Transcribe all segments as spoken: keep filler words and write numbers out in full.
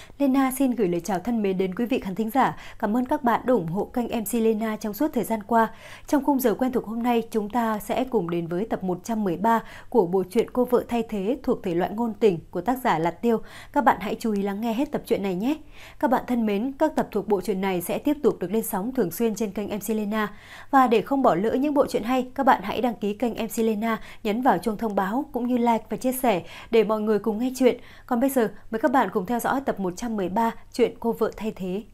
Lena xin gửi lời chào thân mến đến quý vị khán thính giả. Cảm ơn các bạn đã ủng hộ kênh em xê Lena trong suốt thời gian qua. Trong khung giờ quen thuộc hôm nay, chúng ta sẽ cùng đến với tập một trăm mười ba của bộ truyện Cô vợ thay thế thuộc thể loại ngôn tình của tác giả Lạt Tiêu. Các bạn hãy chú ý lắng nghe hết tập truyện này nhé. Các bạn thân mến, các tập thuộc bộ truyện này sẽ tiếp tục được lên sóng thường xuyên trên kênh em xê Lena. Và để không bỏ lỡ những bộ truyện hay, các bạn hãy đăng ký kênh em xê Lena, nhấn vào chuông thông báo cũng như like và chia sẻ để mọi người cùng nghe chuyện. Còn bây giờ, mời các bạn cùng theo dõi tập một trăm mười ba chuyện Cô vợ thay thế.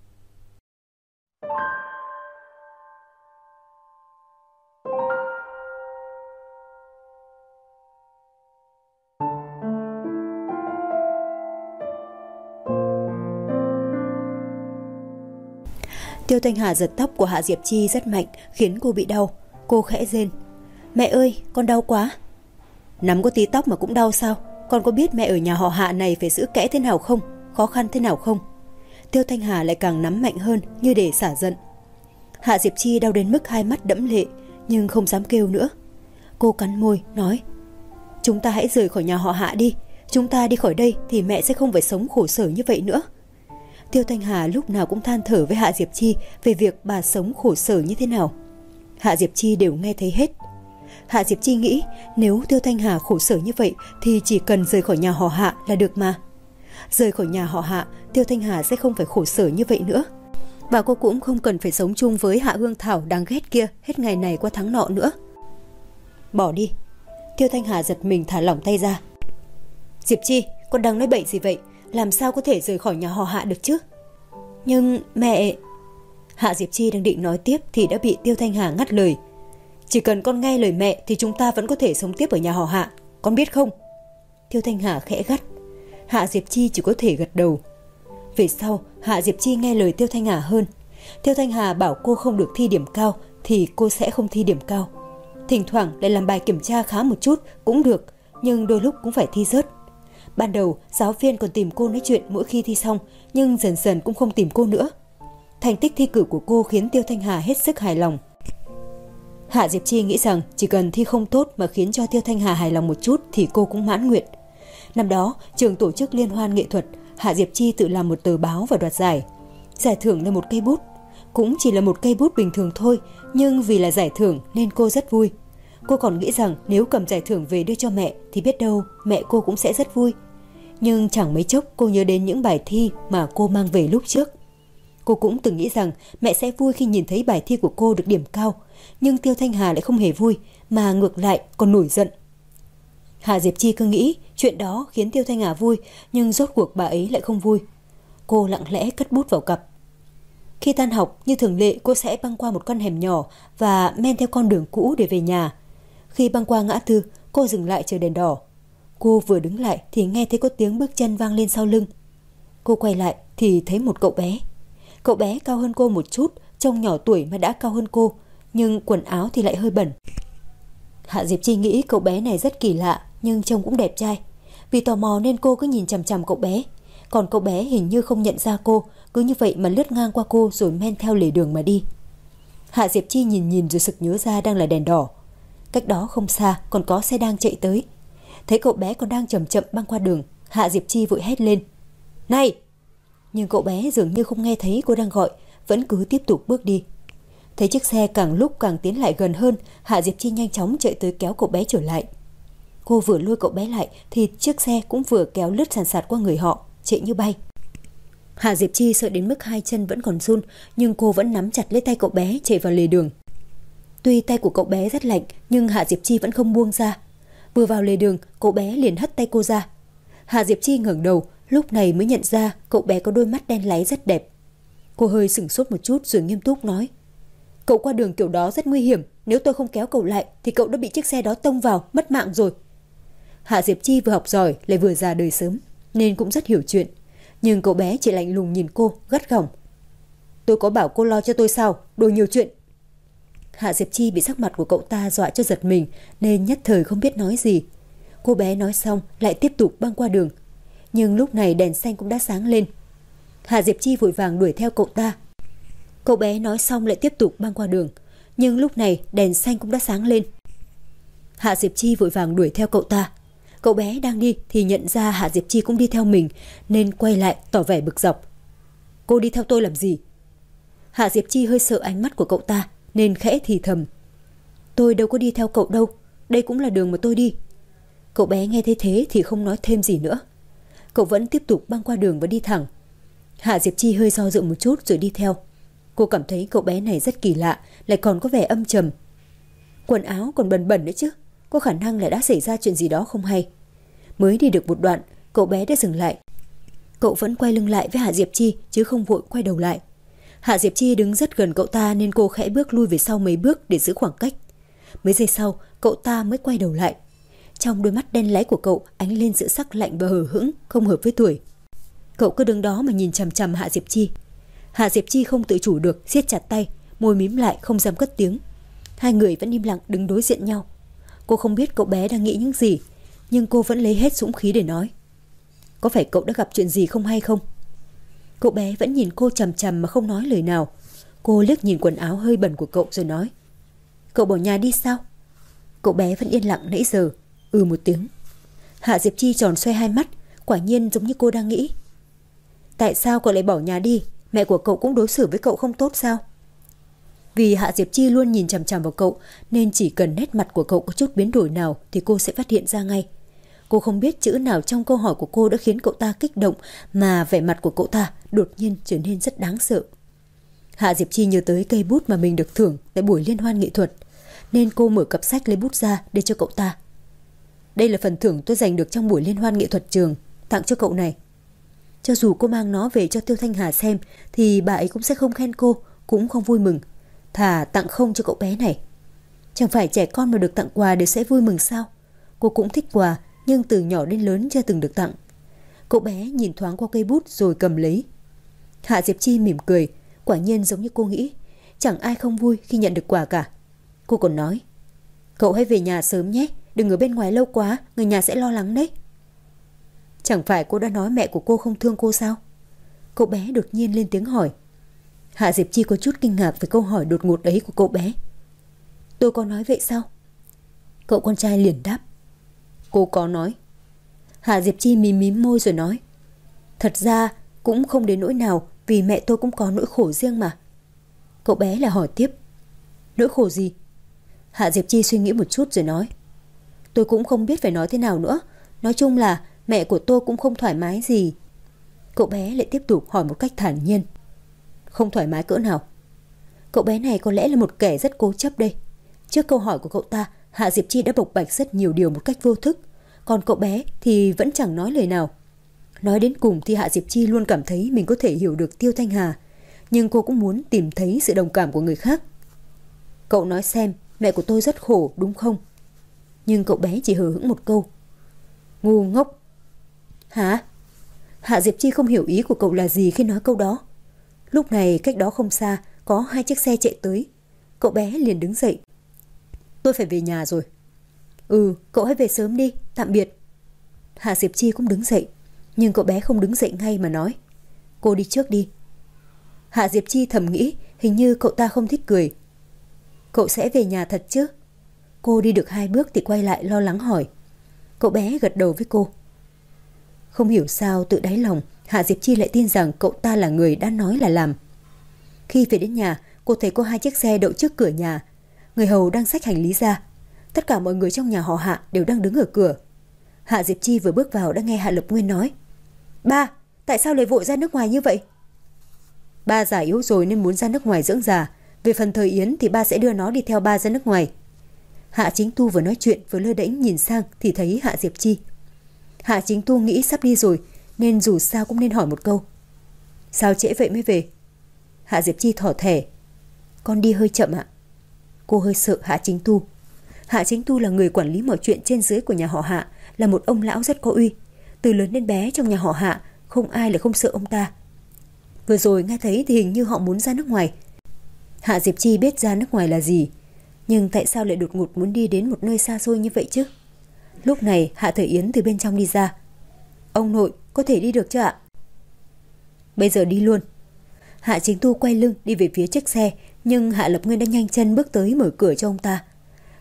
Tiêu Thanh Hà giật tóc của Hạ Diệp Chi rất mạnh, khiến cô bị đau. Cô khẽ rên: "Mẹ ơi, con đau quá." "Nắm có tí tóc mà cũng đau sao? Con có biết mẹ ở nhà họ Hạ này phải giữ kẽ thế nào không? Khó khăn thế nào không?" Tiêu Thanh Hà lại càng nắm mạnh hơn như để xả giận. Hạ Diệp Chi đau đến mức hai mắt đẫm lệ, nhưng không dám kêu nữa. Cô cắn môi, nói: "Chúng ta hãy rời khỏi nhà họ Hạ đi. Chúng ta đi khỏi đây thì mẹ sẽ không phải sống khổ sở như vậy nữa." Tiêu Thanh Hà lúc nào cũng than thở với Hạ Diệp Chi về việc bà sống khổ sở như thế nào. Hạ Diệp Chi đều nghe thấy hết. Hạ Diệp Chi nghĩ nếu Tiêu Thanh Hà khổ sở như vậy thì chỉ cần rời khỏi nhà họ Hạ là được mà. Rời khỏi nhà họ Hạ, Tiêu Thanh Hà sẽ không phải khổ sở như vậy nữa. Và cô cũng không cần phải sống chung với Hạ Hương Thảo đáng ghét kia hết ngày này qua tháng nọ nữa. "Bỏ đi." Tiêu Thanh Hà giật mình thả lỏng tay ra. "Diệp Chi, con đang nói bậy gì vậy? Làm sao có thể rời khỏi nhà họ Hạ được chứ?" "Nhưng mẹ..." Hạ Diệp Chi đang định nói tiếp thì đã bị Tiêu Thanh Hà ngắt lời. "Chỉ cần con nghe lời mẹ thì chúng ta vẫn có thể sống tiếp ở nhà họ Hạ, con biết không?" Tiêu Thanh Hà khẽ gắt. Hạ Diệp Chi chỉ có thể gật đầu. Về sau, Hạ Diệp Chi nghe lời Tiêu Thanh Hà hơn. Tiêu Thanh Hà bảo cô không được thi điểm cao thì cô sẽ không thi điểm cao. Thỉnh thoảng lại làm bài kiểm tra khá một chút cũng được, nhưng đôi lúc cũng phải thi rớt. Ban đầu, giáo viên còn tìm cô nói chuyện mỗi khi thi xong, nhưng dần dần cũng không tìm cô nữa. Thành tích thi cử của cô khiến Tiêu Thanh Hà hết sức hài lòng. Hạ Diệp Chi nghĩ rằng chỉ cần thi không tốt mà khiến cho Tiêu Thanh Hà hài lòng một chút thì cô cũng mãn nguyện. Năm đó, trường tổ chức liên hoan nghệ thuật, Hạ Diệp Chi tự làm một tờ báo và đoạt giải. Giải thưởng là một cây bút. Cũng chỉ là một cây bút bình thường thôi, nhưng vì là giải thưởng nên cô rất vui. Cô còn nghĩ rằng nếu cầm giải thưởng về đưa cho mẹ thì biết đâu mẹ cô cũng sẽ rất vui. Nhưng chẳng mấy chốc cô nhớ đến những bài thi mà cô mang về lúc trước. Cô cũng từng nghĩ rằng mẹ sẽ vui khi nhìn thấy bài thi của cô được điểm cao. Nhưng Tiêu Thanh Hà lại không hề vui, mà ngược lại còn nổi giận. Hạ Diệp Chi cứ nghĩ chuyện đó khiến Tiêu Thanh Hà vui, nhưng rốt cuộc bà ấy lại không vui. Cô lặng lẽ cất bút vào cặp. Khi tan học, như thường lệ, cô sẽ băng qua một con hẻm nhỏ và men theo con đường cũ để về nhà. Khi băng qua ngã tư, cô dừng lại chờ đèn đỏ. Cô vừa đứng lại thì nghe thấy có tiếng bước chân vang lên sau lưng. Cô quay lại thì thấy một cậu bé. Cậu bé cao hơn cô một chút, trông nhỏ tuổi mà đã cao hơn cô, nhưng quần áo thì lại hơi bẩn. Hạ Diệp Chi nghĩ cậu bé này rất kỳ lạ, nhưng trông cũng đẹp trai. Vì tò mò nên cô cứ nhìn chằm chằm cậu bé. Còn cậu bé hình như không nhận ra cô, cứ như vậy mà lướt ngang qua cô rồi men theo lề đường mà đi. Hạ Diệp Chi nhìn nhìn rồi sực nhớ ra đang là đèn đỏ. Cách đó không xa còn có xe đang chạy tới. Thấy cậu bé còn đang chậm chậm băng qua đường, Hạ Diệp Chi vội hét lên: "Này!" Nhưng cậu bé dường như không nghe thấy cô đang gọi, vẫn cứ tiếp tục bước đi. Thấy chiếc xe càng lúc càng tiến lại gần hơn, Hạ Diệp Chi nhanh chóng chạy tới kéo cậu bé trở lại. Cô vừa lôi cậu bé lại thì chiếc xe cũng vừa kéo lướt sàn sạt qua người họ, chạy như bay. Hạ Diệp Chi sợ đến mức hai chân vẫn còn run, nhưng cô vẫn nắm chặt lấy tay cậu bé chạy vào lề đường. Tuy tay của cậu bé rất lạnh, nhưng Hạ Diệp Chi vẫn không buông ra. Vừa vào lề đường, cậu bé liền hất tay cô ra. Hạ Diệp Chi ngẩng đầu, lúc này mới nhận ra cậu bé có đôi mắt đen láy rất đẹp. Cô hơi sửng sốt một chút rồi nghiêm túc nói: "Cậu qua đường kiểu đó rất nguy hiểm, nếu tôi không kéo cậu lại thì cậu đã bị chiếc xe đó tông vào, mất mạng rồi." Hạ Diệp Chi vừa học giỏi lại vừa già đời sớm nên cũng rất hiểu chuyện, nhưng cậu bé chỉ lạnh lùng nhìn cô, gắt gỏng: "Tôi có bảo cô lo cho tôi sao, đồ nhiều chuyện." Hạ Diệp Chi bị sắc mặt của cậu ta dọa cho giật mình nên nhất thời không biết nói gì. Cô bé nói xong lại tiếp tục băng qua đường, nhưng lúc này đèn xanh cũng đã sáng lên. Hạ Diệp Chi vội vàng đuổi theo cậu ta. Cậu bé nói xong lại tiếp tục băng qua đường, nhưng lúc này đèn xanh cũng đã sáng lên. Hạ Diệp Chi vội vàng đuổi theo cậu ta. Cậu bé đang đi thì nhận ra Hạ Diệp Chi cũng đi theo mình nên quay lại tỏ vẻ bực dọc. Cô đi theo tôi làm gì? Hạ Diệp Chi hơi sợ ánh mắt của cậu ta nên khẽ thì thầm. Tôi đâu có đi theo cậu đâu, đây cũng là đường mà tôi đi. Cậu bé nghe thấy thế thì không nói thêm gì nữa. Cậu vẫn tiếp tục băng qua đường và đi thẳng. Hạ Diệp Chi hơi do dự một chút rồi đi theo. Cô cảm thấy cậu bé này rất kỳ lạ, lại còn có vẻ âm trầm. Quần áo còn bẩn bẩn nữa chứ, có khả năng là đã xảy ra chuyện gì đó không hay. Mới đi được một đoạn, cậu bé đã dừng lại. Cậu vẫn quay lưng lại với Hạ Diệp Chi chứ không vội quay đầu lại. Hạ Diệp Chi đứng rất gần cậu ta nên cô khẽ bước lui về sau mấy bước để giữ khoảng cách. Mấy giây sau, cậu ta mới quay đầu lại. Trong đôi mắt đen láy của cậu ánh lên sự sắc lạnh và hờ hững, không hợp với tuổi. Cậu cứ đứng đó mà nhìn chằm chằm Hạ Diệp Chi. Hạ Diệp Chi không tự chủ được, siết chặt tay, môi mím lại không dám cất tiếng. Hai người vẫn im lặng đứng đối diện nhau. Cô không biết cậu bé đang nghĩ những gì, nhưng cô vẫn lấy hết dũng khí để nói. Có phải cậu đã gặp chuyện gì không hay không? Cậu bé vẫn nhìn cô chằm chằm mà không nói lời nào. Cô liếc nhìn quần áo hơi bẩn của cậu rồi nói. Cậu bỏ nhà đi sao? Cậu bé vẫn yên lặng nãy giờ. Ừ một tiếng. Hạ Diệp Chi tròn xoay hai mắt, quả nhiên giống như cô đang nghĩ. Tại sao cậu lại bỏ nhà đi? Mẹ của cậu cũng đối xử với cậu không tốt sao? Vì Hạ Diệp Chi luôn nhìn chằm chằm vào cậu nên chỉ cần nét mặt của cậu có chút biến đổi nào thì cô sẽ phát hiện ra ngay. Cô không biết chữ nào trong câu hỏi của cô đã khiến cậu ta kích động mà vẻ mặt của cậu ta đột nhiên trở nên rất đáng sợ. Hạ Diệp Chi nhớ tới cây bút mà mình được thưởng tại buổi liên hoan nghệ thuật nên cô mở cặp sách lấy bút ra để cho cậu ta. Đây là phần thưởng tôi giành được trong buổi liên hoan nghệ thuật trường, tặng cho cậu này. Cho dù cô mang nó về cho Tiêu Thanh Hà xem thì bà ấy cũng sẽ không khen cô, cũng không vui mừng. Thà tặng không cho cậu bé này. Chẳng phải trẻ con mà được tặng quà đều sẽ vui mừng sao? Cô cũng thích quà nhưng từ nhỏ đến lớn chưa từng được tặng. Cậu bé nhìn thoáng qua cây bút rồi cầm lấy. Hạ Diệp Chi mỉm cười, quả nhiên giống như cô nghĩ, chẳng ai không vui khi nhận được quà cả. Cô còn nói, cậu hãy về nhà sớm nhé, đừng ở bên ngoài lâu quá, người nhà sẽ lo lắng đấy. Chẳng phải cô đã nói mẹ của cô không thương cô sao? Cậu bé đột nhiên lên tiếng hỏi. Hạ Diệp Chi có chút kinh ngạc với câu hỏi đột ngột ấy của cậu bé. Tôi có nói vậy sao? Cậu con trai liền đáp. Cô có nói. Hạ Diệp Chi mím mím môi rồi nói. Thật ra cũng không đến nỗi nào vì mẹ tôi cũng có nỗi khổ riêng mà. Cậu bé lại hỏi tiếp. Nỗi khổ gì? Hạ Diệp Chi suy nghĩ một chút rồi nói. Tôi cũng không biết phải nói thế nào nữa. Nói chung là mẹ của tôi cũng không thoải mái gì. Cậu bé lại tiếp tục hỏi một cách thản nhiên. Không thoải mái cỡ nào? Cậu bé này có lẽ là một kẻ rất cố chấp đây. Trước câu hỏi của cậu ta, Hạ Diệp Chi đã bộc bạch rất nhiều điều một cách vô thức. Còn cậu bé thì vẫn chẳng nói lời nào. Nói đến cùng thì Hạ Diệp Chi luôn cảm thấy mình có thể hiểu được Tiêu Thanh Hà. Nhưng cô cũng muốn tìm thấy sự đồng cảm của người khác. Cậu nói xem, mẹ của tôi rất khổ đúng không? Nhưng cậu bé chỉ hờ hững một câu. Ngu ngốc. Hả? Hạ Diệp Chi không hiểu ý của cậu là gì khi nói câu đó. Lúc này cách đó không xa có hai chiếc xe chạy tới. Cậu bé liền đứng dậy. Tôi phải về nhà rồi. Ừ, cậu hãy về sớm đi, tạm biệt. Hạ Diệp Chi cũng đứng dậy. Nhưng cậu bé không đứng dậy ngay mà nói. Cô đi trước đi. Hạ Diệp Chi thầm nghĩ hình như cậu ta không thích cười. Cậu sẽ về nhà thật chứ? Cô đi được hai bước thì quay lại lo lắng hỏi. Cậu bé gật đầu với cô. Không hiểu sao tự đáy lòng Hạ Diệp Chi lại tin rằng cậu ta là người đã nói là làm. Khi về đến nhà, cô thấy có hai chiếc xe đậu trước cửa nhà. Người hầu đang xách hành lý ra. Tất cả mọi người trong nhà họ Hạ đều đang đứng ở cửa. Hạ Diệp Chi vừa bước vào đã nghe Hạ Lập Nguyên nói. Ba, tại sao lại vội ra nước ngoài như vậy? Ba già yếu rồi nên muốn ra nước ngoài dưỡng già. Về phần Thời Yến thì ba sẽ đưa nó đi theo ba ra nước ngoài. Hạ Chính Tu vừa nói chuyện vừa lơ đễnh nhìn sang thì thấy Hạ Diệp Chi. Hạ Chính Tu nghĩ sắp đi rồi nên dù sao cũng nên hỏi một câu. Sao trễ vậy mới về? Hạ Diệp Chi thỏ thẻ. Con đi hơi chậm ạ. Cô hơi sợ Hạ Chính Tu. Hạ Chính Tu là người quản lý mọi chuyện trên dưới của nhà họ Hạ, là một ông lão rất có uy. Từ lớn đến bé trong nhà họ Hạ không ai là không sợ ông ta. Vừa rồi nghe thấy thì hình như họ muốn ra nước ngoài. Hạ Diệp Chi biết ra nước ngoài là gì, nhưng tại sao lại đột ngột muốn đi đến một nơi xa xôi như vậy chứ? Lúc này Hạ Thời Yến từ bên trong đi ra. Ông nội, có thể đi được chứ ạ? Bây giờ đi luôn. Hạ Chính Tu quay lưng đi về phía chiếc xe, nhưng Hạ Lập Nguyên đã nhanh chân bước tới mở cửa cho ông ta.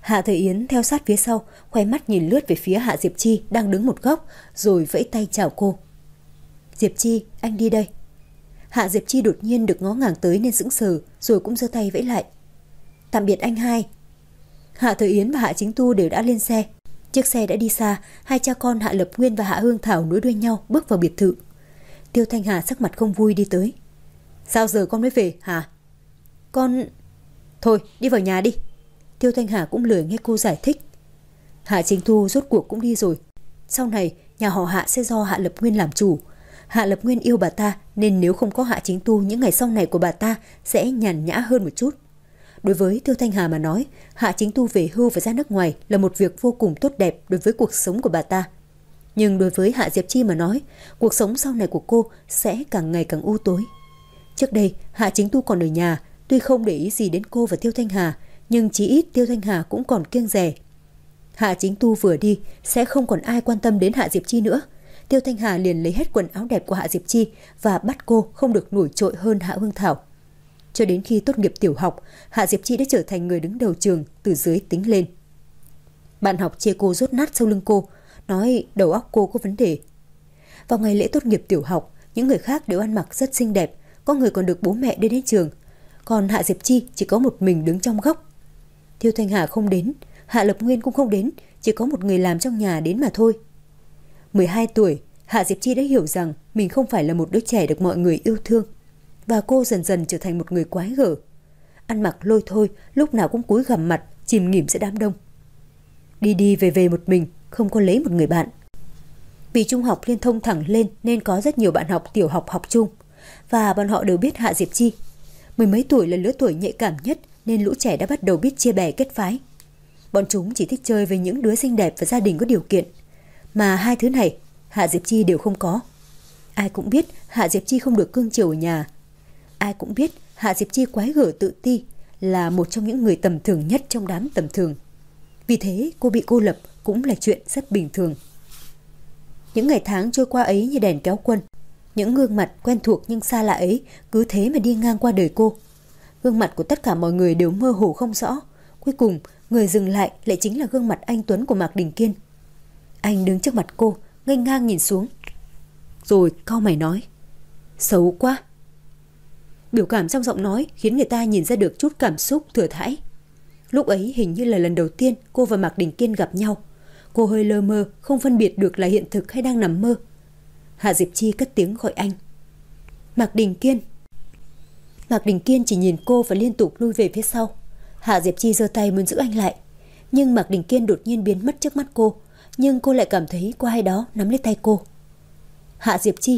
Hạ Thời Yến theo sát phía sau, khoe mắt nhìn lướt về phía Hạ Diệp Chi đang đứng một góc, rồi vẫy tay chào cô. Diệp Chi, anh đi đây. Hạ Diệp Chi đột nhiên được ngó ngàng tới nên sững sờ, rồi cũng giơ tay vẫy lại. Tạm biệt anh hai. Hạ Thời Yến và Hạ Chính Tu đều đã lên xe. Chiếc xe đã đi xa, hai cha con Hạ Lập Nguyên và Hạ Hương Thảo nối đuôi nhau bước vào biệt thự. Tiêu Thanh Hà sắc mặt không vui đi tới. Sao giờ con mới về hả? Con... Thôi đi vào nhà đi. Tiêu Thanh Hà cũng lười nghe cô giải thích. Hạ Chính Tu rốt cuộc cũng đi rồi. Sau này nhà họ Hạ sẽ do Hạ Lập Nguyên làm chủ. Hạ Lập Nguyên yêu bà ta, nên nếu không có Hạ Chính Tu, những ngày sau này của bà ta sẽ nhàn nhã hơn một chút. Đối với Tiêu Thanh Hà mà nói, Hạ Chính Tu về hưu và ra nước ngoài là một việc vô cùng tốt đẹp đối với cuộc sống của bà ta. Nhưng đối với Hạ Diệp Chi mà nói, cuộc sống sau này của cô sẽ càng ngày càng u tối. Trước đây, Hạ Chính Tu còn ở nhà, tuy không để ý gì đến cô và Tiêu Thanh Hà, nhưng chí ít Tiêu Thanh Hà cũng còn kiêng dè. Hạ Chính Tu vừa đi, sẽ không còn ai quan tâm đến Hạ Diệp Chi nữa. Tiêu Thanh Hà liền lấy hết quần áo đẹp của Hạ Diệp Chi và bắt cô không được nổi trội hơn Hạ Hương Thảo. Cho đến khi tốt nghiệp tiểu học, Hạ Diệp Chi đã trở thành người đứng đầu trường từ dưới tính lên. Bạn học chê cô dốt nát sau lưng cô, nói đầu óc cô có vấn đề. Vào ngày lễ tốt nghiệp tiểu học, những người khác đều ăn mặc rất xinh đẹp, có người còn được bố mẹ đưa đến trường. Còn Hạ Diệp Chi chỉ có một mình đứng trong góc. Tiêu Thanh Hà không đến, Hạ Lập Nguyên cũng không đến, chỉ có một người làm trong nhà đến mà thôi. mười hai tuổi, Hạ Diệp Chi đã hiểu rằng mình không phải là một đứa trẻ được mọi người yêu thương. Và cô dần dần trở thành một người quái gở. Ăn mặc lôi thôi, lúc nào cũng cúi gằm mặt, chìm nghỉm giữa đám đông. Đi đi về về một mình, không có lấy một người bạn. Vì trung học liên thông thẳng lên nên có rất nhiều bạn học tiểu học học chung. Và bọn họ đều biết Hạ Diệp Chi. Mười mấy tuổi là lứa tuổi nhạy cảm nhất nên lũ trẻ đã bắt đầu biết chia bè kết phái. Bọn chúng chỉ thích chơi với những đứa xinh đẹp và gia đình có điều kiện. Mà hai thứ này, Hạ Diệp Chi đều không có. Ai cũng biết Hạ Diệp Chi không được cưng chiều ở nhà. Ai cũng biết Hạ Diệp Chi quái gở tự ti, là một trong những người tầm thường nhất trong đám tầm thường. Vì thế cô bị cô lập cũng là chuyện rất bình thường. Những ngày tháng trôi qua ấy như đèn kéo quân. Những gương mặt quen thuộc nhưng xa lạ ấy cứ thế mà đi ngang qua đời cô. Gương mặt của tất cả mọi người đều mơ hồ không rõ. Cuối cùng người dừng lại lại chính là gương mặt anh Tuấn của Mạc Đình Kiên. Anh đứng trước mặt cô, nghênh ngang nhìn xuống. Rồi cau mày nói, xấu quá. Biểu cảm trong giọng nói khiến người ta nhìn ra được chút cảm xúc thừa thãi. Lúc ấy hình như là lần đầu tiên cô và Mạc Đình Kiên gặp nhau. Cô hơi lơ mơ, không phân biệt được là hiện thực hay đang nằm mơ. Hạ Diệp Chi cất tiếng gọi anh. Mạc Đình Kiên. Mạc Đình Kiên chỉ nhìn cô và liên tục lui về phía sau. Hạ Diệp Chi giơ tay muốn giữ anh lại. Nhưng Mạc Đình Kiên đột nhiên biến mất trước mắt cô. Nhưng cô lại cảm thấy có ai đó nắm lấy tay cô. Hạ Diệp Chi.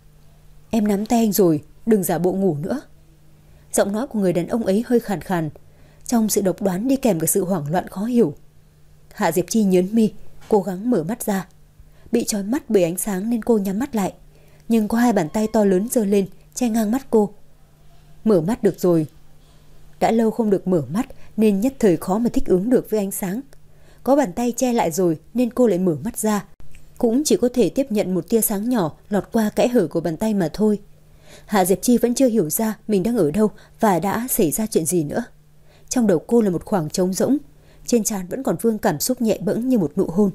Em nắm tay anh rồi, đừng giả bộ ngủ nữa. Giọng nói của người đàn ông ấy hơi khàn khàn. Trong sự độc đoán đi kèm cả sự hoảng loạn khó hiểu. Hạ Diệp Chi nhớn mi, cố gắng mở mắt ra. Bị trói mắt bởi ánh sáng nên cô nhắm mắt lại. Nhưng có hai bàn tay to lớn giơ lên, che ngang mắt cô. Mở mắt được rồi. Đã lâu không được mở mắt nên nhất thời khó mà thích ứng được với ánh sáng. Có bàn tay che lại rồi nên cô lại mở mắt ra. Cũng chỉ có thể tiếp nhận một tia sáng nhỏ lọt qua kẽ hở của bàn tay mà thôi. Hạ Diệp Chi vẫn chưa hiểu ra mình đang ở đâu và đã xảy ra chuyện gì nữa. Trong đầu cô là một khoảng trống rỗng. Trên trán vẫn còn vương cảm xúc nhẹ bẫng như một nụ hôn.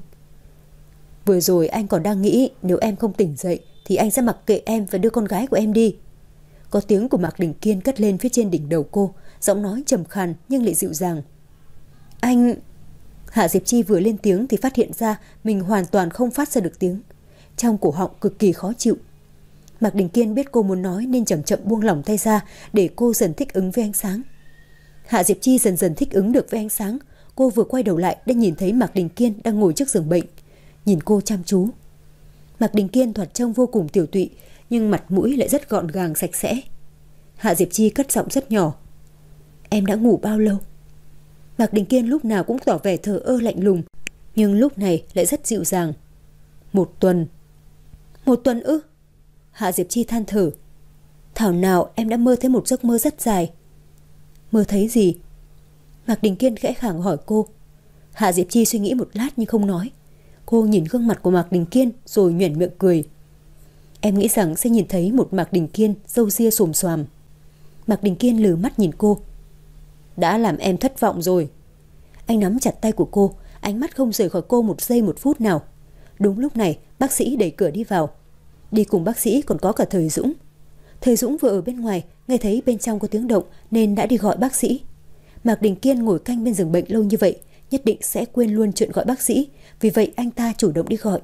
Vừa rồi anh còn đang nghĩ nếu em không tỉnh dậy thì anh sẽ mặc kệ em và đưa con gái của em đi. Có tiếng của Mạc Đình Kiên cất lên phía trên đỉnh đầu cô, giọng nói trầm khàn nhưng lại dịu dàng. Anh... Hạ Diệp Chi vừa lên tiếng thì phát hiện ra mình hoàn toàn không phát ra được tiếng. Trong cổ họng cực kỳ khó chịu. Mạc Đình Kiên biết cô muốn nói nên chậm chậm buông lỏng tay ra để cô dần thích ứng với ánh sáng. Hạ Diệp Chi dần dần thích ứng được với ánh sáng. Cô vừa quay đầu lại đã nhìn thấy Mạc Đình Kiên đang ngồi trước giường bệnh, nhìn cô chăm chú. Mạc Đình Kiên thoạt trông vô cùng tiểu tụy, nhưng mặt mũi lại rất gọn gàng sạch sẽ. Hạ Diệp Chi cất giọng rất nhỏ. Em đã ngủ bao lâu? Mạc Đình Kiên lúc nào cũng tỏ vẻ thờ ơ lạnh lùng, nhưng lúc này lại rất dịu dàng. Một tuần. Một tuần ư? Hạ Diệp Chi than thở. Thảo nào em đã mơ thấy một giấc mơ rất dài. Mơ thấy gì? Mạc Đình Kiên khẽ khàng hỏi cô. Hạ Diệp Chi suy nghĩ một lát nhưng không nói. Cô nhìn gương mặt của Mạc Đình Kiên rồi nhoẻn miệng cười. Em nghĩ rằng sẽ nhìn thấy một Mạc Đình Kiên râu ria xồm xoàm. Mạc Đình Kiên lừ mắt nhìn cô. Đã làm em thất vọng rồi. Anh nắm chặt tay của cô, ánh mắt không rời khỏi cô một giây một phút nào. Đúng lúc này, bác sĩ đẩy cửa đi vào. Đi cùng bác sĩ còn có cả Thời Dũng. Thời Dũng vừa ở bên ngoài, nghe thấy bên trong có tiếng động nên đã đi gọi bác sĩ. Mạc Đình Kiên ngồi canh bên giường bệnh lâu như vậy, nhất định sẽ quên luôn chuyện gọi bác sĩ, vì vậy anh ta chủ động đi gọi.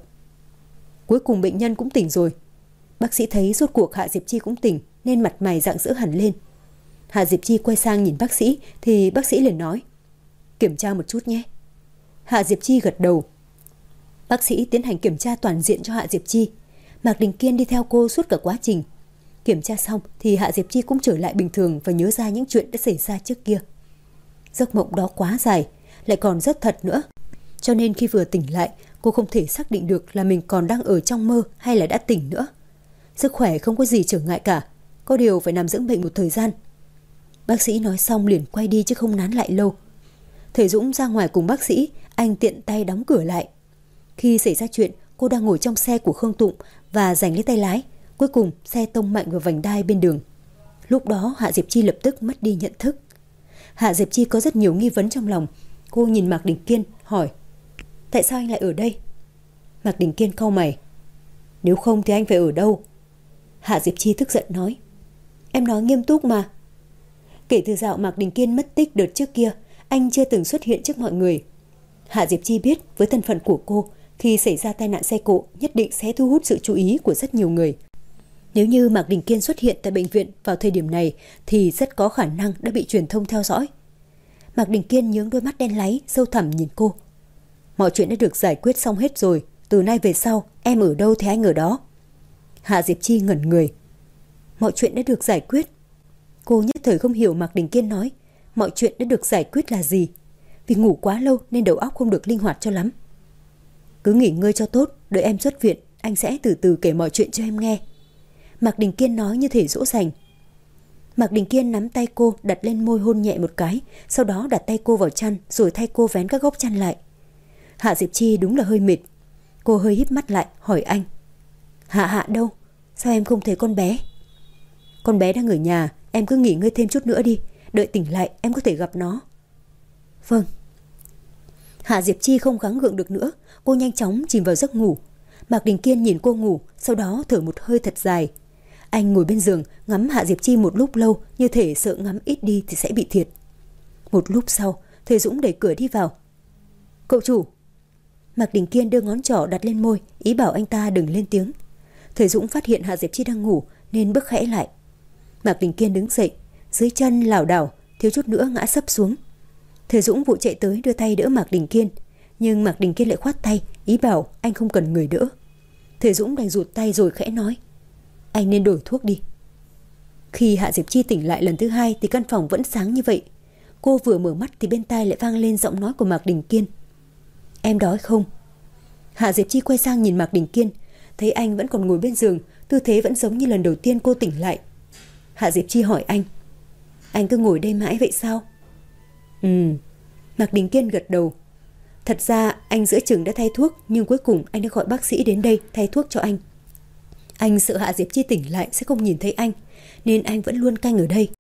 Cuối cùng bệnh nhân cũng tỉnh rồi. Bác sĩ thấy rốt cuộc Hạ Diệp Chi cũng tỉnh nên mặt mày rạng rỡ hẳn lên. Hạ Diệp Chi quay sang nhìn bác sĩ thì bác sĩ liền nói: "Kiểm tra một chút nhé." Hạ Diệp Chi gật đầu. Bác sĩ tiến hành kiểm tra toàn diện cho Hạ Diệp Chi. Mạc Đình Kiên đi theo cô suốt cả quá trình. Kiểm tra xong thì Hạ Diệp Chi cũng trở lại bình thường và nhớ ra những chuyện đã xảy ra trước kia. Giấc mộng đó quá dài, lại còn rất thật nữa. Cho nên khi vừa tỉnh lại, cô không thể xác định được là mình còn đang ở trong mơ hay là đã tỉnh nữa. Sức khỏe không có gì trở ngại cả, có điều phải nằm dưỡng bệnh một thời gian. Bác sĩ nói xong liền quay đi chứ không nán lại lâu. Thời Dũng ra ngoài cùng bác sĩ, anh tiện tay đóng cửa lại. Khi xảy ra chuyện, cô đang ngồi trong xe của Khương Tụng và giành lấy tay lái. Cuối cùng xe tông mạnh vào vành đai bên đường. Lúc đó Hạ Diệp Chi lập tức mất đi nhận thức. Hạ Diệp Chi có rất nhiều nghi vấn trong lòng. Cô nhìn Mạc Đình Kiên hỏi: "Tại sao anh lại ở đây?" Mạc Đình Kiên cau mày: "Nếu không thì anh phải ở đâu?" Hạ Diệp Chi tức giận nói: "Em nói nghiêm túc mà. Kể từ dạo Mạc Đình Kiên mất tích đợt trước kia, anh chưa từng xuất hiện trước mọi người." Hạ Diệp Chi biết với thân phận của cô, khi xảy ra tai nạn xe cộ nhất định sẽ thu hút sự chú ý của rất nhiều người. Nếu như Mạc Đình Kiên xuất hiện tại bệnh viện vào thời điểm này thì rất có khả năng đã bị truyền thông theo dõi. Mạc Đình Kiên nhướng đôi mắt đen láy, sâu thẳm nhìn cô. "Mọi chuyện đã được giải quyết xong hết rồi, từ nay về sau em ở đâu thì anh ở đó." Hạ Diệp Chi ngẩn người. Mọi chuyện đã được giải quyết? Cô nhất thời không hiểu Mạc Đình Kiên nói mọi chuyện đã được giải quyết là gì. Vì ngủ quá lâu nên đầu óc không được linh hoạt cho lắm. "Cứ nghỉ ngơi cho tốt, đợi em xuất viện, anh sẽ từ từ kể mọi chuyện cho em nghe." Mạc Đình Kiên nói như thể dỗ dành. Mạc Đình Kiên nắm tay cô đặt lên môi hôn nhẹ một cái, sau đó đặt tay cô vào chăn rồi thay cô vén các góc chăn lại. Hạ Diệp Chi đúng là hơi mệt. Cô hơi híp mắt lại hỏi anh: "Hạ Hạ đâu? Sao em không thấy con bé?" "Con bé đang ở nhà, em cứ nghỉ ngơi thêm chút nữa đi, đợi tỉnh lại em có thể gặp nó." "Vâng." Hạ Diệp Chi không gắng gượng được nữa, cô nhanh chóng chìm vào giấc ngủ. Mạc Đình Kiên nhìn cô ngủ, sau đó thở một hơi thật dài. Anh ngồi bên giường ngắm Hạ Diệp Chi một lúc lâu, như thể sợ ngắm ít đi thì sẽ bị thiệt. Một lúc sau, Thời Dũng đẩy cửa đi vào. "Cậu chủ." Mạc Đình Kiên đưa ngón trỏ đặt lên môi, ý bảo anh ta đừng lên tiếng. Thời Dũng phát hiện Hạ Diệp Chi đang ngủ nên bước khẽ lại. Mạc Đình Kiên đứng dậy, dưới chân lảo đảo, thiếu chút nữa ngã sấp xuống. Thời Dũng vội chạy tới đưa tay đỡ Mạc Đình Kiên, nhưng Mạc Đình Kiên lại khoát tay, ý bảo anh không cần người đỡ. Thời Dũng đành rụt tay rồi khẽ nói: "Anh nên đổi thuốc đi." Khi Hạ Diệp Chi tỉnh lại lần thứ hai thì căn phòng vẫn sáng như vậy. Cô vừa mở mắt thì bên tai lại vang lên giọng nói của Mạc Đình Kiên: "Em đói không?" Hạ Diệp Chi quay sang nhìn Mạc Đình Kiên, thấy anh vẫn còn ngồi bên giường, tư thế vẫn giống như lần đầu tiên cô tỉnh lại. Hạ Diệp Chi hỏi anh: "Anh cứ ngồi đây mãi vậy sao?" "Ừ." Mạc Đình Kiên gật đầu. Thật ra anh giữa chừng đã thay thuốc, nhưng cuối cùng anh đã gọi bác sĩ đến đây thay thuốc cho anh. Anh sợ Hạ Diệp Chi tỉnh lại sẽ không nhìn thấy anh, nên anh vẫn luôn canh ở đây.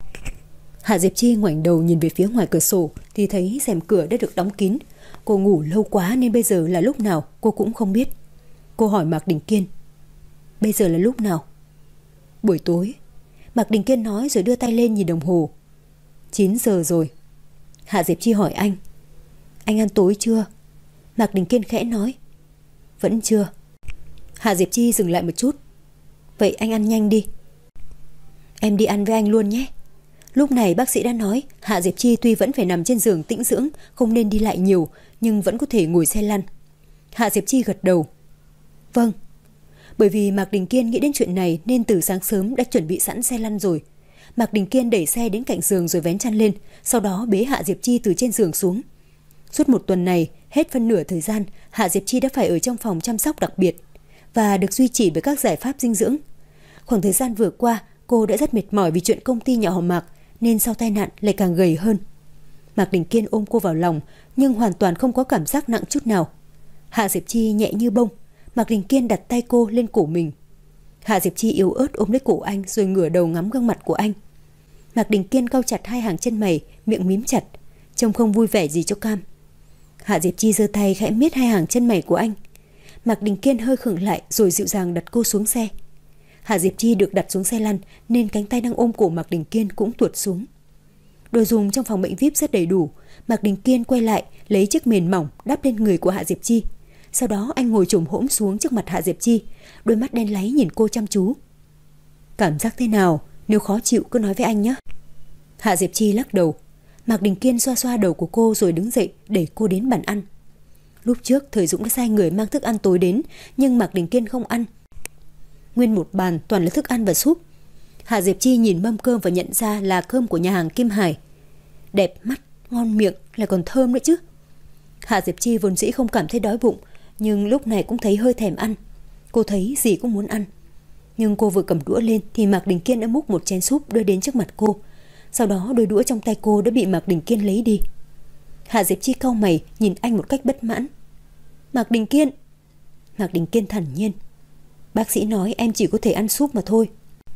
Hạ Diệp Chi ngoảnh đầu nhìn về phía ngoài cửa sổ thì thấy rèm cửa đã được đóng kín. Cô ngủ lâu quá nên bây giờ là lúc nào cô cũng không biết. Cô hỏi Mạc Đình Kiên: "Bây giờ là lúc nào?" "Buổi tối." Mạc Đình Kiên nói rồi đưa tay lên nhìn đồng hồ. chín giờ rồi." Hạ Diệp Chi hỏi anh: "Anh ăn tối chưa?" Mạc Đình Kiên khẽ nói: "Vẫn chưa." Hạ Diệp Chi dừng lại một chút: "Vậy anh ăn nhanh đi." "Em đi ăn với anh luôn nhé." Lúc này bác sĩ đã nói Hạ Diệp Chi tuy vẫn phải nằm trên giường tĩnh dưỡng, không nên đi lại nhiều, nhưng vẫn có thể ngồi xe lăn. Hạ Diệp Chi gật đầu: "Vâng." Bởi vì Mạc Đình Kiên nghĩ đến chuyện này nên từ sáng sớm đã chuẩn bị sẵn xe lăn rồi. Mạc Đình Kiên đẩy xe đến cạnh giường rồi vén chăn lên, sau đó bế Hạ Diệp Chi từ trên giường xuống. Suốt một tuần này, hết phân nửa thời gian, Hạ Diệp Chi đã phải ở trong phòng chăm sóc đặc biệt và được duy trì bởi các giải pháp dinh dưỡng. Khoảng thời gian vừa qua, cô đã rất mệt mỏi vì chuyện công ty nhà họ Mạc, nên sau tai nạn lại càng gầy hơn. Mạc Đình Kiên ôm cô vào lòng, nhưng hoàn toàn không có cảm giác nặng chút nào. Hạ Diệp Chi nhẹ như bông. Mạc Đình Kiên đặt tay cô lên cổ mình. Hạ Diệp Chi yếu ớt ôm lấy cổ anh rồi ngửa đầu ngắm gương mặt của anh. Mạc Đình Kiên cau chặt hai hàng chân mày, miệng mím chặt, trông không vui vẻ gì cho cam. Hạ Diệp Chi giơ tay khẽ miết hai hàng chân mày của anh. Mạc Đình Kiên hơi khựng lại rồi dịu dàng đặt cô xuống xe. Hạ Diệp Chi được đặt xuống xe lăn nên cánh tay đang ôm cổ Mạc Đình Kiên cũng tuột xuống. Đồ dùng trong phòng bệnh vi ai pi rất đầy đủ. Mạc Đình Kiên quay lại lấy chiếc mền mỏng đắp lên người của Hạ Diệp Chi. Sau đó anh ngồi chồm hổm xuống trước mặt Hạ Diệp Chi, đôi mắt đen láy nhìn cô chăm chú. Cảm giác thế nào? Nếu khó chịu cứ nói với anh nhé. Hạ Diệp Chi lắc đầu. Mạc Đình Kiên xoa xoa đầu của cô rồi đứng dậy đẩy cô đến bàn ăn. Lúc trước Thời Dũng đã sai người mang thức ăn tối đến, nhưng Mạc Đình Kiên không ăn. Nguyên một bàn toàn là thức ăn và súp. Hạ Diệp Chi nhìn mâm cơm và nhận ra là cơm của nhà hàng Kim Hải. Đẹp mắt, ngon miệng, lại còn thơm nữa chứ. Hạ Diệp Chi vốn dĩ không cảm thấy đói bụng, nhưng lúc này cũng thấy hơi thèm ăn. Cô thấy gì cũng muốn ăn. Nhưng cô vừa cầm đũa lên thì Mạc Đình Kiên đã múc một chén súp đưa đến trước mặt cô. Sau đó đôi đũa trong tay cô đã bị Mạc Đình Kiên lấy đi. Hạ Diệp Chi cau mày nhìn anh một cách bất mãn. Mạc Đình Kiên. Mạc Đình Kiên thản nhiên. Bác sĩ nói em chỉ có thể ăn súp mà thôi.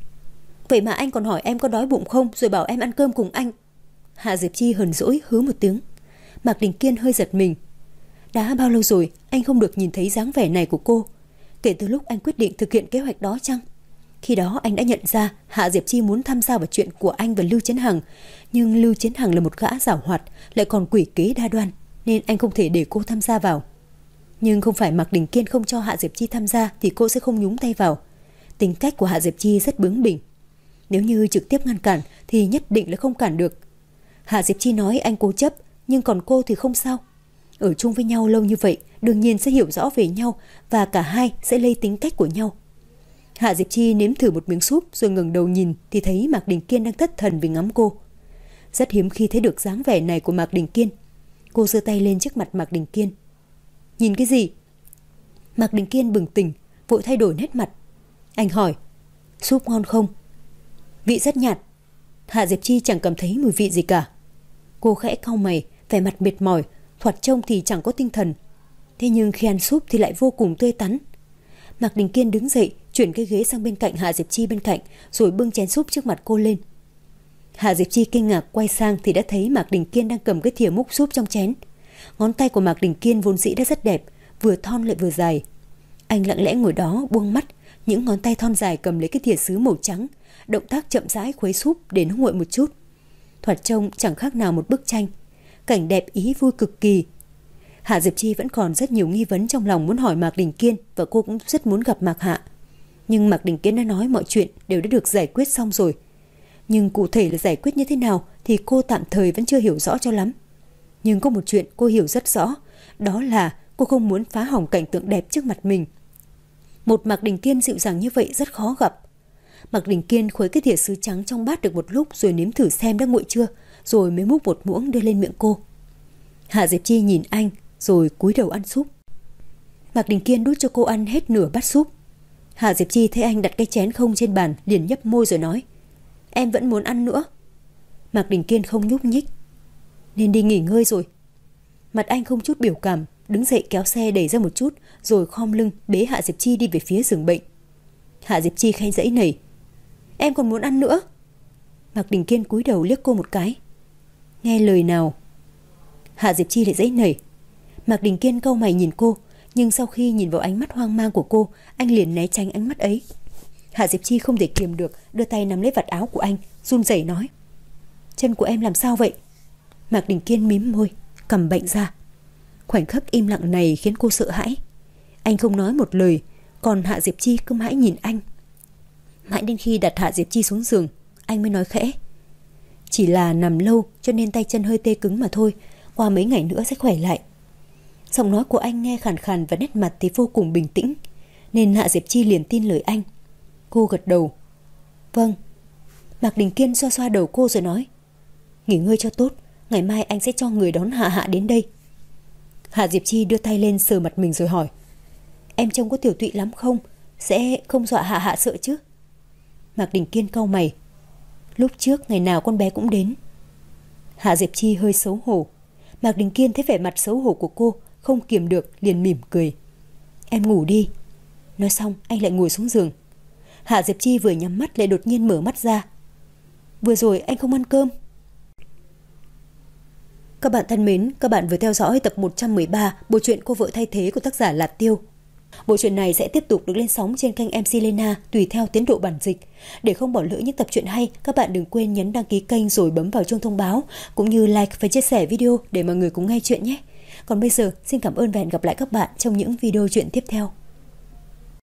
Vậy mà anh còn hỏi em có đói bụng không, rồi bảo em ăn cơm cùng anh. Hạ Diệp Chi hờn dỗi hứ một tiếng. Mạc Đình Kiên hơi giật mình. Đã bao lâu rồi anh không được nhìn thấy dáng vẻ này của cô? Kể từ lúc anh quyết định thực hiện kế hoạch đó chăng? Khi đó anh đã nhận ra Hạ Diệp Chi muốn tham gia vào chuyện của anh và Lưu Chiến Hằng. Nhưng Lưu Chiến Hằng là một gã giảo hoạt, lại còn quỷ kế đa đoan, nên anh không thể để cô tham gia vào. Nhưng không phải Mạc Đình Kiên không cho Hạ Diệp Chi tham gia thì cô sẽ không nhúng tay vào. Tính cách của Hạ Diệp Chi rất bướng bỉnh. Nếu như trực tiếp ngăn cản thì nhất định là không cản được. Hạ Diệp Chi nói anh cố chấp, nhưng còn cô thì không sao. Ở chung với nhau lâu như vậy, đương nhiên sẽ hiểu rõ về nhau và cả hai sẽ lây tính cách của nhau. Hạ Diệp Chi nếm thử một miếng súp rồi ngẩng đầu nhìn thì thấy Mạc Đình Kiên đang thất thần vì ngắm cô. Rất hiếm khi thấy được dáng vẻ này của Mạc Đình Kiên. Cô giơ tay lên trước mặt Mạc Đình Kiên. Nhìn cái gì? Mạc Đình Kiên bừng tỉnh, vội thay đổi nét mặt. Anh hỏi, súp ngon không? Vị rất nhạt. Hạ Diệp Chi chẳng cảm thấy mùi vị gì cả. Cô khẽ cau mày, vẻ mặt mệt mỏi, thoạt trông thì chẳng có tinh thần. Thế nhưng khi ăn súp thì lại vô cùng tươi tắn. Mạc Đình Kiên đứng dậy, chuyển cái ghế sang bên cạnh Hạ Diệp Chi bên cạnh, rồi bưng chén súp trước mặt cô lên. Hạ Diệp Chi kinh ngạc quay sang thì đã thấy Mạc Đình Kiên đang cầm cái thìa múc súp trong chén. Ngón tay của Mạc Đình Kiên vốn dĩ đã rất đẹp, vừa thon lại vừa dài. Anh lặng lẽ ngồi đó buông mắt, những ngón tay thon dài cầm lấy cái thìa sứ màu trắng, động tác chậm rãi khuấy súp để nó nguội một chút. Thoạt trông chẳng khác nào một bức tranh, cảnh đẹp ý vui cực kỳ. Hạ Diệp Chi vẫn còn rất nhiều nghi vấn trong lòng muốn hỏi Mạc Đình Kiên, và cô cũng rất muốn gặp Mạc Hạ. Nhưng Mạc Đình Kiên đã nói mọi chuyện đều đã được giải quyết xong rồi. Nhưng cụ thể là giải quyết như thế nào thì cô tạm thời vẫn chưa hiểu rõ cho lắm. Nhưng có một chuyện cô hiểu rất rõ, đó là cô không muốn phá hỏng cảnh tượng đẹp trước mặt mình. Một Mạc Đình Kiên dịu dàng như vậy rất khó gặp. Mạc Đình Kiên khuấy cái thìa sứ trắng trong bát được một lúc rồi nếm thử xem đã nguội chưa, rồi mới múc một muỗng đưa lên miệng cô. Hạ Diệp Chi nhìn anh rồi cúi đầu ăn súp. Mạc Đình Kiên đút cho cô ăn hết nửa bát súp. Hạ Diệp Chi thấy anh đặt cái chén không trên bàn liền nhấp môi rồi nói, em vẫn muốn ăn nữa. Mạc Đình Kiên không nhúc nhích. Nên đi nghỉ ngơi rồi. Mặt anh không chút biểu cảm, đứng dậy kéo xe đẩy ra một chút rồi khom lưng bế Hạ Diệp Chi đi về phía giường bệnh. Hạ Diệp Chi khẽ giãy nảy, em còn muốn ăn nữa. Mạc Đình Kiên cúi đầu liếc cô một cái. Nghe lời nào. Hạ Diệp Chi lại giãy nảy. Mạc Đình Kiên cau mày nhìn cô, nhưng sau khi nhìn vào ánh mắt hoang mang của cô, anh liền né tránh ánh mắt ấy. Hạ Diệp Chi không thể kiềm được, đưa tay nắm lấy vạt áo của anh, run rẩy nói, chân của em làm sao vậy? Mạc Đình Kiên mím môi, cầm bệnh ra. Khoảnh khắc im lặng này khiến cô sợ hãi. Anh không nói một lời, còn Hạ Diệp Chi cứ mãi nhìn anh. Mãi đến khi đặt Hạ Diệp Chi xuống giường, anh mới nói khẽ, chỉ là nằm lâu cho nên tay chân hơi tê cứng mà thôi, qua mấy ngày nữa sẽ khỏe lại. Giọng nói của anh nghe khàn khàn và nét mặt thì vô cùng bình tĩnh, nên Hạ Diệp Chi liền tin lời anh. Cô gật đầu. Vâng. Mạc Đình Kiên xoa xoa đầu cô rồi nói, nghỉ ngơi cho tốt, ngày mai anh sẽ cho người đón Hạ Hạ đến đây. Hạ Diệp Chi đưa tay lên sờ mặt mình rồi hỏi, em trông có tiểu tụy lắm không? Sẽ không dọa Hạ Hạ sợ chứ? Mạc Đình Kiên cau mày. Lúc trước ngày nào con bé cũng đến. Hạ Diệp Chi hơi xấu hổ. Mạc Đình Kiên thấy vẻ mặt xấu hổ của cô, không kiềm được liền mỉm cười. Em ngủ đi. Nói xong anh lại ngồi xuống giường. Hạ Diệp Chi vừa nhắm mắt lại đột nhiên mở mắt ra. Vừa rồi anh không ăn cơm. Các bạn thân mến, các bạn vừa theo dõi tập một trăm mười ba bộ truyện Cô vợ thay thế của tác giả Lạt Tiêu. Bộ truyện này sẽ tiếp tục được lên sóng trên kênh em xê Lena tùy theo tiến độ bản dịch. Để không bỏ lỡ những tập truyện hay, các bạn đừng quên nhấn đăng ký kênh rồi bấm vào chuông thông báo, cũng như like và chia sẻ video để mọi người cùng nghe chuyện nhé. Còn bây giờ, xin cảm ơn và hẹn gặp lại các bạn trong những video truyện tiếp theo.